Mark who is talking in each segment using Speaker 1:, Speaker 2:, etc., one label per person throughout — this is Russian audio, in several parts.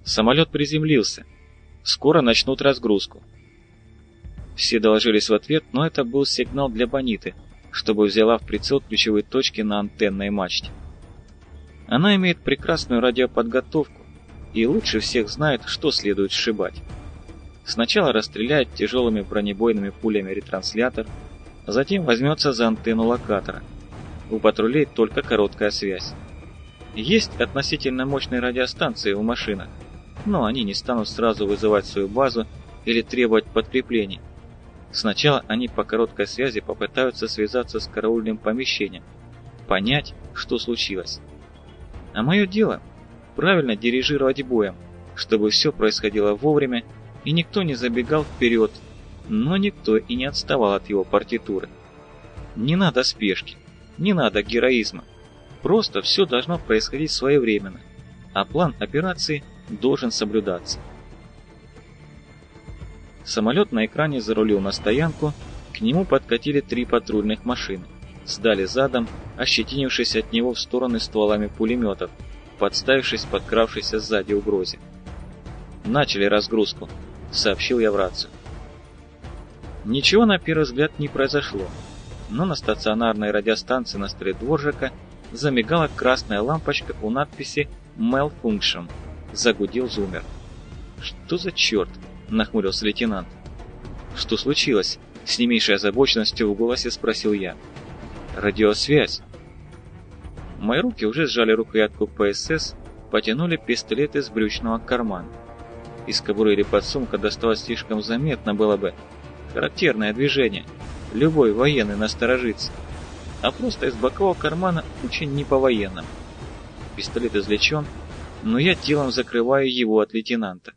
Speaker 1: Самолет приземлился. Скоро начнут разгрузку. Все доложились в ответ, но это был сигнал для Бониты, чтобы взяла в прицел ключевые точки на антенной мачте. Она имеет прекрасную радиоподготовку и лучше всех знает, что следует сшибать. Сначала расстреляет тяжелыми бронебойными пулями ретранслятор, затем возьмется за антенну локатора. У патрулей только короткая связь. Есть относительно мощные радиостанции в машинах, но они не станут сразу вызывать свою базу или требовать подкреплений. Сначала они по короткой связи попытаются связаться с караульным помещением, понять, что случилось. А мое дело – правильно дирижировать боем, чтобы все происходило вовремя и никто не забегал вперед, но никто и не отставал от его партитуры. Не надо спешки, не надо героизма, просто все должно происходить своевременно, а план операции должен соблюдаться. Самолет на экране зарулил на стоянку, к нему подкатили 3 патрульных машины, сдали задом, ощетинившись от него в стороны стволами пулеметов, подставившись подкравшейся сзади угрозе. «Начали разгрузку», — сообщил я в рацию. Ничего на первый взгляд не произошло, но на стационарной радиостанции на столе Дворжака замигала красная лампочка у надписи «Malfunction», загудел зуммер. «Что за черт?» — нахмурился лейтенант. «Что случилось?» — с не меньшей озабоченностью в голосе спросил я. «Радиосвязь». Мои руки уже сжали рукоятку ПСС, потянули пистолет из брючного кармана. Из кобуры или подсумка доставать слишком заметно было бы. Характерное движение. Любой военный насторожится. А просто из бокового кармана очень не по-военному. Пистолет извлечен, но я телом закрываю его от лейтенанта.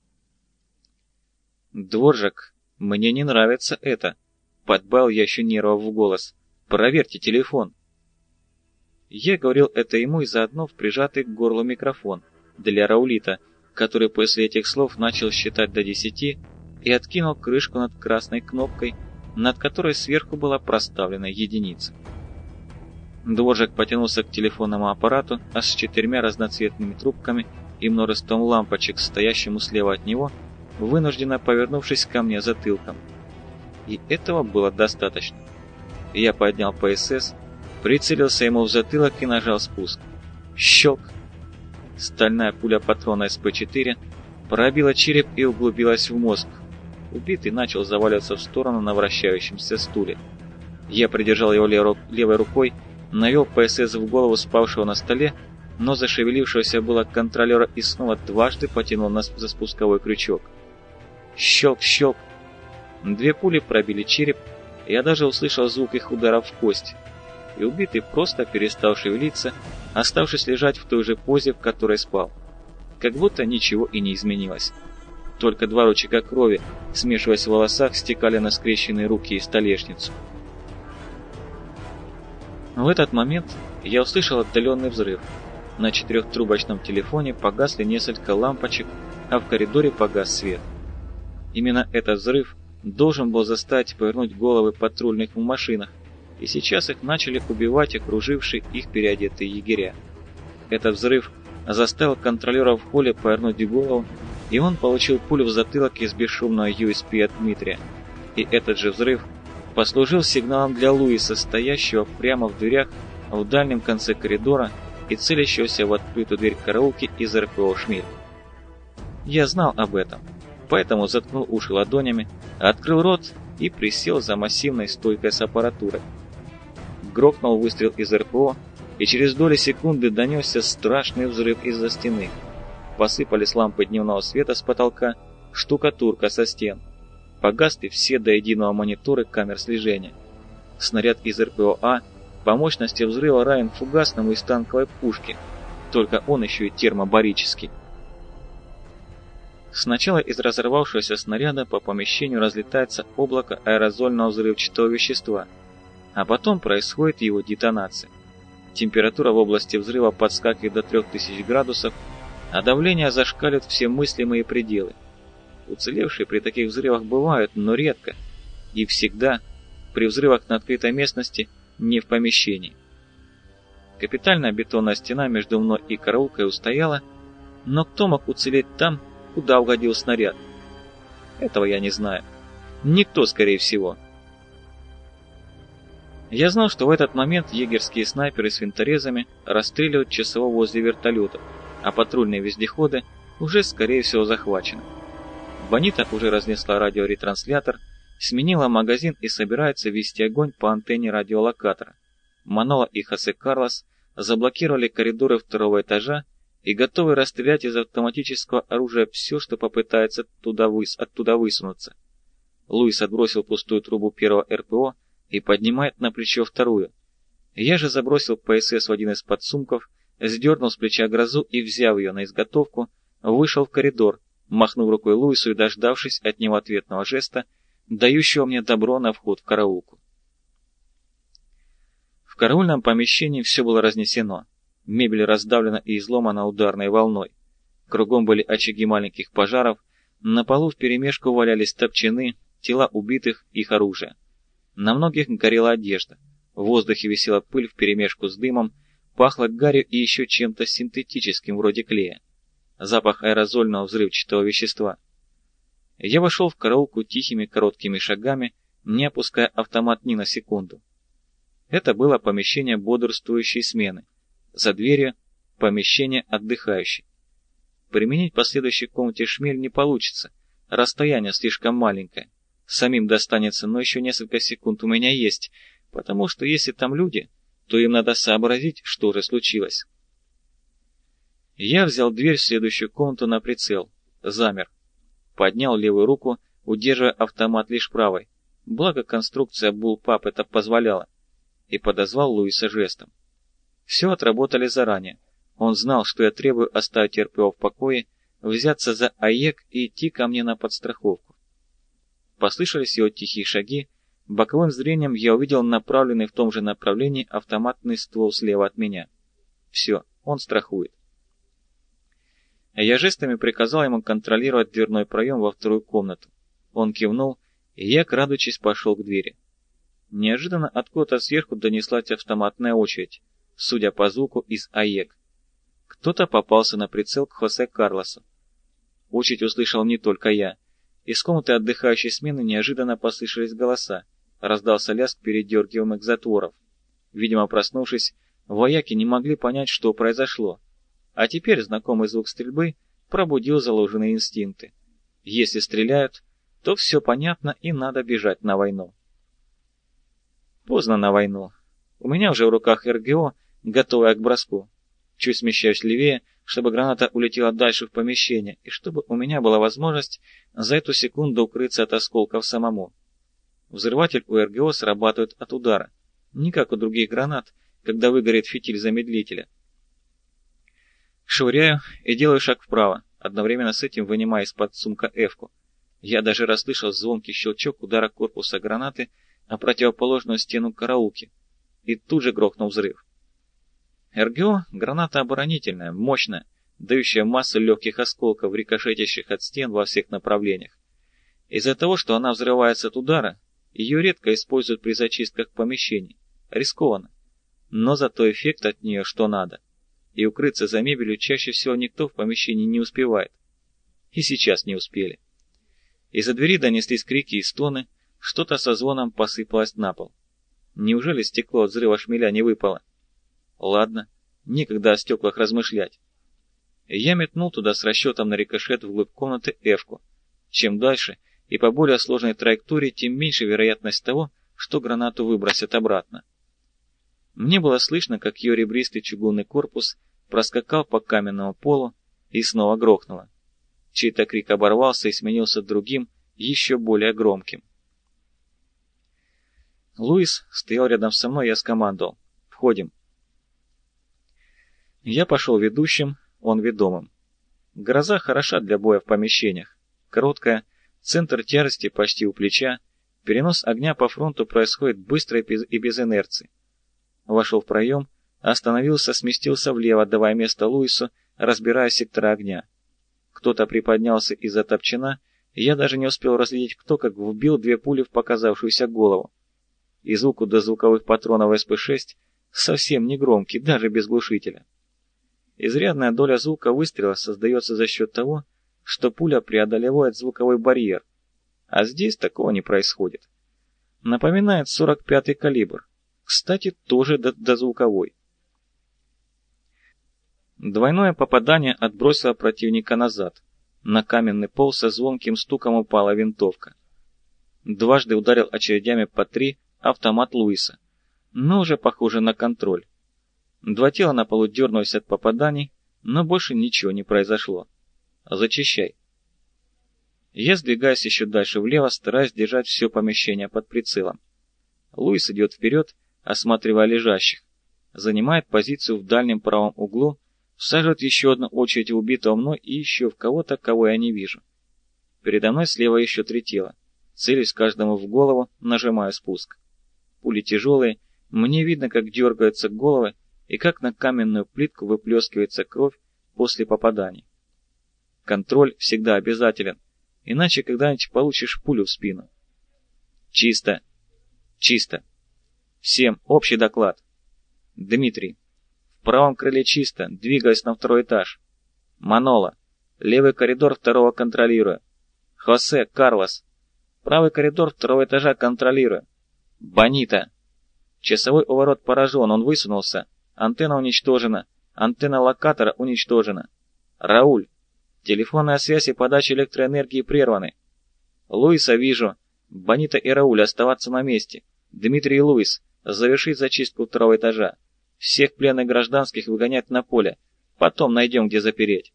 Speaker 1: «Дворжак, мне не нравится это», — подбавил я еще нервов в голос. «Проверьте телефон». Я говорил это ему и заодно в прижатый к горлу микрофон для Раулита, который после этих слов начал считать до 10 и откинул крышку над красной кнопкой, над которой сверху была проставлена единица. Дворжак потянулся к телефонному аппарату, а с 4 разноцветными трубками и множеством лампочек, стоящему слева от него, вынужденно повернувшись ко мне затылком. И этого было достаточно. Я поднял ПСС, прицелился ему в затылок и нажал спуск. Щелк! Стальная пуля патрона СП-4 пробила череп и углубилась в мозг. Убитый начал заваливаться в сторону на вращающемся стуле. Я придержал его левой рукой, навел ПСС в голову спавшего на столе, но зашевелившегося было контролера и снова дважды потянул нас за спусковой крючок. Щелк-щелк! 2 пули пробили череп, и я даже услышал звук их ударов в кость. И убитый просто перестал шевелиться, оставшись лежать в той же позе, в которой спал. Как будто ничего и не изменилось. Только 2 ручейка крови, смешиваясь в волосах, стекали на скрещенные руки и столешницу. В этот момент я услышал отдаленный взрыв. На 4-трубочном телефоне погасли несколько лампочек, а в коридоре погас свет. Именно этот взрыв должен был заставить повернуть головы патрульных в машинах, и сейчас их начали убивать окружившие их переодетые егеря. Этот взрыв заставил контролера в холле повернуть голову, и он получил пулю в затылок из бесшумного USP от Дмитрия. И этот же взрыв послужил сигналом для Луиса, стоящего прямо в дверях в дальнем конце коридора и целящегося в открытую дверь караулки из РПО «Шмель». Я знал об этом, поэтому заткнул уши ладонями, открыл рот и присел за массивной стойкой с аппаратурой. Грохнул выстрел из РПО, и через доли секунды донесся страшный взрыв из-за стены. Посыпались лампы дневного света с потолка, штукатурка со стен. Погасли все до единого мониторы камер слежения. Снаряд из РПО-А по мощности взрыва равен фугасному из танковой пушки, только он еще и термобарический. Сначала из разорвавшегося снаряда по помещению разлетается облако аэрозольного взрывчатого вещества, а потом происходит его детонация. Температура в области взрыва подскакивает до 3000 градусов, а давление зашкаливает все мыслимые пределы. Уцелевшие при таких взрывах бывают, но редко, и всегда при взрывах на открытой местности, не в помещении. Капитальная бетонная стена между мной и караулкой устояла, Но кто мог уцелеть там, куда угодил снаряд? Этого я не знаю. Никто, скорее всего. Я знал, что в этот момент егерские снайперы с винторезами расстреливают часового возле вертолетов, а патрульные вездеходы уже, скорее всего, захвачены. Бонита уже разнесла радиоретранслятор, сменила магазин и собирается вести огонь по антенне радиолокатора. Манола и Хосе Карлос заблокировали коридоры второго этажа и готовы расстрелять из автоматического оружия все, что попытается оттуда высунуться. Луис отбросил пустую трубу первого РПО и поднимает на плечо вторую. Я же забросил ПСС в один из подсумков, сдернул с плеча грозу и, взяв ее на изготовку, вышел в коридор, махнув рукой Луису и дождавшись от него ответного жеста, дающего мне добро на вход в караулку. В караульном помещении все было разнесено. Мебель раздавлена и изломана ударной волной. Кругом были очаги маленьких пожаров, на полу вперемешку валялись топчаны, тела убитых, их оружие. На многих горела одежда. В воздухе висела пыль вперемешку с дымом, пахло гарью и еще чем-то синтетическим, вроде клея. Запах аэрозольного взрывчатого вещества. Я вошел в караулку тихими короткими шагами, не опуская автомат ни на секунду. Это было помещение бодрствующей смены. За дверью помещение отдыхающей. Применить по следующей комнате шмель не получится, расстояние слишком маленькое. Самим достанется, но еще несколько секунд у меня есть, потому что если там люди, то им надо сообразить, что же случилось. Я взял дверь в следующую комнату на прицел, замер. Поднял левую руку, удерживая автомат лишь правой, благо конструкция Bullpup это позволяла, и подозвал Луиса жестом. Все отработали заранее. Он знал, что я требую оставить РПО в покое, взяться за АЕК и идти ко мне на подстраховку. Послышались его тихие шаги, боковым зрением я увидел направленный в том же направлении автоматный ствол слева от меня. Все, он страхует. Я жестами приказал ему контролировать дверной проем во вторую комнату. Он кивнул, и я, крадучись, пошел к двери. Неожиданно откуда-то сверху донеслась автоматная очередь, судя по звуку, из АЕК. Кто-то попался на прицел к Хосе Карлосу. Очередь услышал не только я. Из комнаты отдыхающей смены неожиданно послышались голоса. Раздался лязг передергиваемых затворов. Видимо, проснувшись, вояки не могли понять, что произошло. А теперь знакомый звук стрельбы пробудил заложенные инстинкты. Если стреляют, то все понятно и надо бежать на войну. Поздно на войну. У меня уже в руках РГО, готовая к броску. Чуть смещаюсь левее, чтобы граната улетела дальше в помещение, и чтобы у меня была возможность за эту секунду укрыться от осколков самому. Взрыватель у РГО срабатывает от удара, не как у других гранат, когда выгорит фитиль замедлителя. Швыряю и делаю шаг вправо, одновременно с этим вынимая из-под сумка Эвку. Я даже расслышал звонкий щелчок удара корпуса гранаты о противоположную стену караулки, и тут же грохнул взрыв. РГО — граната оборонительная, мощная, дающая массу легких осколков, рикошетящих от стен во всех направлениях. Из-за того, что она взрывается от удара, ее редко используют при зачистках помещений. Рискованно. Но зато эффект от нее что надо. И укрыться за мебелью чаще всего никто в помещении не успевает. И сейчас не успели. Из-за двери донеслись крики и стоны, что-то со звоном посыпалось на пол. Неужели стекло от взрыва шмеля не выпало? Ладно, некогда о стеклах размышлять. Я метнул туда с расчетом на рикошет вглубь комнаты Эвку. Чем дальше и по более сложной траектории, тем меньше вероятность того, что гранату выбросят обратно. Мне было слышно, как ее ребристый чугунный корпус проскакал по каменному полу и снова грохнуло. Чей-то крик оборвался и сменился другим, еще более громким. Луис стоял рядом со мной, я скомандовал: «Входим». Я пошел ведущим, он ведомым. Гроза хороша для боя в помещениях. Короткая, центр тяжести почти у плеча, перенос огня по фронту происходит быстро и без инерции. Вошел в проем, остановился, сместился влево, давая место Луису, разбирая сектора огня. Кто-то приподнялся из-за топчана, и я даже не успел разглядеть, кто как вбил 2 пули в показавшуюся голову. И звук до звуковых патронов СП-6 совсем не громкий, даже без глушителя. Изрядная доля звука выстрела создается за счет того, что пуля преодолевает звуковой барьер, а здесь такого не происходит. Напоминает 45-й калибр, кстати, тоже дозвуковой. Двойное попадание отбросило противника назад. На каменный пол со звонким стуком упала винтовка. Дважды ударил очередями по 3 автомат Луиса, но уже похоже на контроль. Два тела на полу дернулись от попаданий, но больше ничего не произошло. Зачищай. Я сдвигаюсь еще дальше влево, стараясь держать все помещение под прицелом. Луис идет вперед, осматривая лежащих. Занимает позицию в дальнем правом углу, всаживает еще одну очередь в убитого мной и еще в кого-то, кого я не вижу. Передо мной слева еще 3 тела. Целюсь каждому в голову, нажимаю спуск. Пули тяжелые, мне видно, как дергаются головы и как на каменную плитку выплескивается кровь после попаданий. Контроль всегда обязателен, иначе когда-нибудь получишь пулю в спину. Чисто. Чисто. Всем общий доклад. Дмитрий. В правом крыле чисто, двигаюсь на 2-й этаж. Манола. Левый коридор 2-го контролирую. Хосе, Карлос. Правый коридор 2-го этажа контролирую. Бонита. Часовой у ворот поражен, он высунулся. Антенна уничтожена. Антенна локатора уничтожена. Рауль. Телефонная связь и подача электроэнергии прерваны. Луиса вижу. Бонита и Рауль оставаться на месте. Дмитрий и Луис. Завершить зачистку 2-го этажа. Всех пленных гражданских выгонять на поле. Потом найдем, где запереть.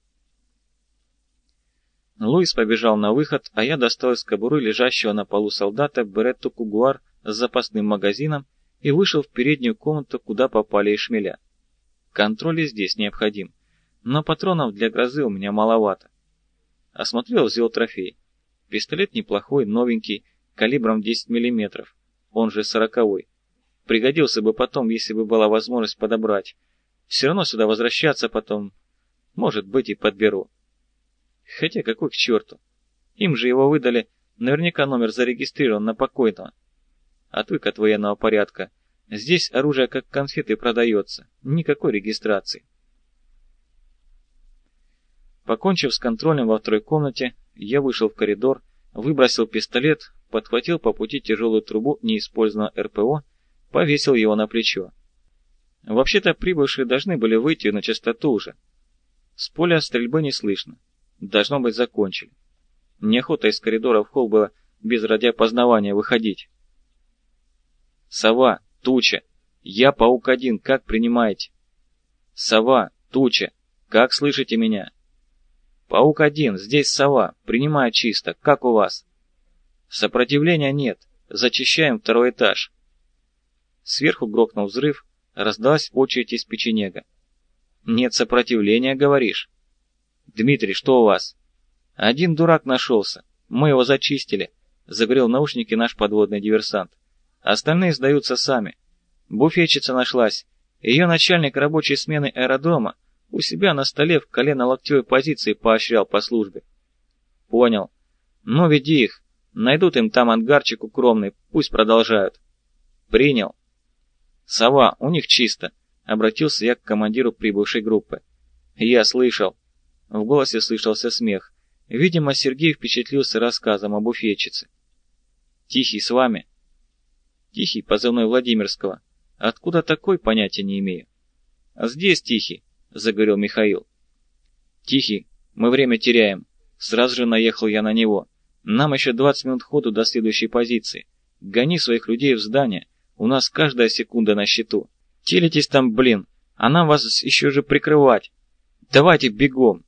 Speaker 1: Луис побежал на выход, а я достал из кобуры лежащего на полу солдата беретту Кугуар с запасным магазином и вышел в переднюю комнату, куда попали и шмеля. Контроль и здесь необходим, но патронов для грозы у меня маловато. Осмотрел, взял трофей. Пистолет неплохой, новенький, калибром 10 мм, он же 40-й. Пригодился бы потом, если бы была возможность подобрать. Все равно сюда возвращаться потом, может быть, и подберу. Хотя какой к черту. Им же его выдали, наверняка номер зарегистрирован на покойного. Отвык от военного порядка. Здесь оружие как конфеты продается, никакой регистрации. Покончив с контролем во 2-й комнате, я вышел в коридор, выбросил пистолет, подхватил по пути тяжелую трубу неиспользованного РПО, повесил его на плечо. Вообще-то прибывшие должны были выйти на частоту уже. С поля стрельбы не слышно. Должно быть, закончили. Неохота из коридора в холл было без радиопознавания выходить. Сова, Туча, я Паук-1, как принимаете? Сова, Туча, как слышите меня? Паук-1, здесь Сова, принимаю чисто, как у вас? Сопротивления нет, зачищаем 2-й этаж. Сверху грохнул взрыв, раздалась очередь из печенега. Нет сопротивления, говоришь? Дмитрий, что у вас? Один дурак нашелся, мы его зачистили, заговорил в наушнике наш подводный диверсант. Остальные сдаются сами. Буфетчица нашлась, ее начальник рабочей смены аэродрома у себя на столе в колено-локтевой позиции поощрял по службе. Понял. Ну веди их, найдут им там ангарчик укромный, пусть продолжают. Принял. Сова, у них чисто, обратился я к командиру прибывшей группы. Я слышал. В голосе слышался смех. Видимо, Сергей впечатлился рассказом о буфетчице. Тихий с вами? Тихий, позывной Владимирского. Откуда такой, понятия не имею. Здесь Тихий, заговорил Михаил. Тихий, мы время теряем. Сразу же наехал я на него. Нам еще 20 минут ходу до следующей позиции. Гони своих людей в здание. У нас каждая секунда на счету. Телитесь там, блин, а нам вас еще же прикрывать. Давайте бегом.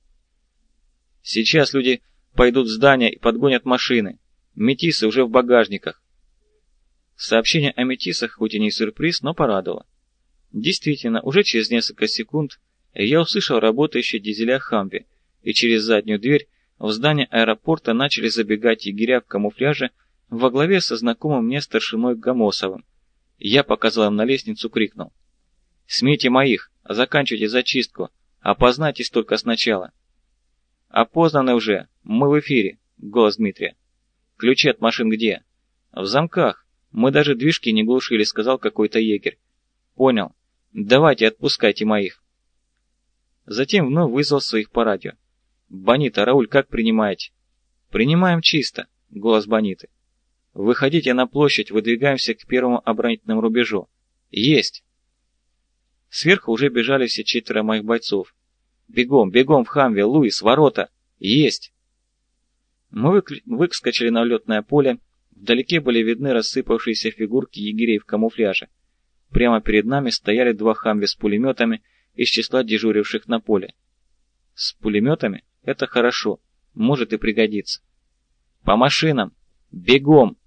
Speaker 1: Сейчас люди пойдут в здание и подгонят машины. Метисы уже в багажниках. Сообщение о метисах хоть и не сюрприз, но порадовало. Действительно, уже через несколько секунд я услышал работающие дизеля Хамви, и через заднюю дверь в здание аэропорта начали забегать егеря в камуфляже во главе со знакомым мне старшиной Гамосовым. Я показал им на лестницу, крикнул. «Смейте моих, заканчивайте зачистку, опознайтесь только сначала». «Опознаны уже, мы в эфире», — голос Дмитрия. «Ключи от машин где?» «В замках. Мы даже движки не глушили», — сказал какой-то егерь. «Понял. Давайте, отпускайте моих». Затем вновь вызвал своих по радио. «Бонита, Рауль, как принимаете?» «Принимаем чисто», — голос Бониты. «Выходите на площадь, выдвигаемся к первому оборонительному рубежу». «Есть!» Сверху уже бежали все 4 моих бойцов. «Бегом, бегом в Хамве, Луис, ворота!» «Есть!» Мы выскочили на летное поле. Вдалеке были видны рассыпавшиеся фигурки егерей в камуфляже. Прямо перед нами стояли 2 Хамви с пулеметами из числа дежуривших на поле. С пулеметами? Это хорошо. Может и пригодится. «По машинам! Бегом!»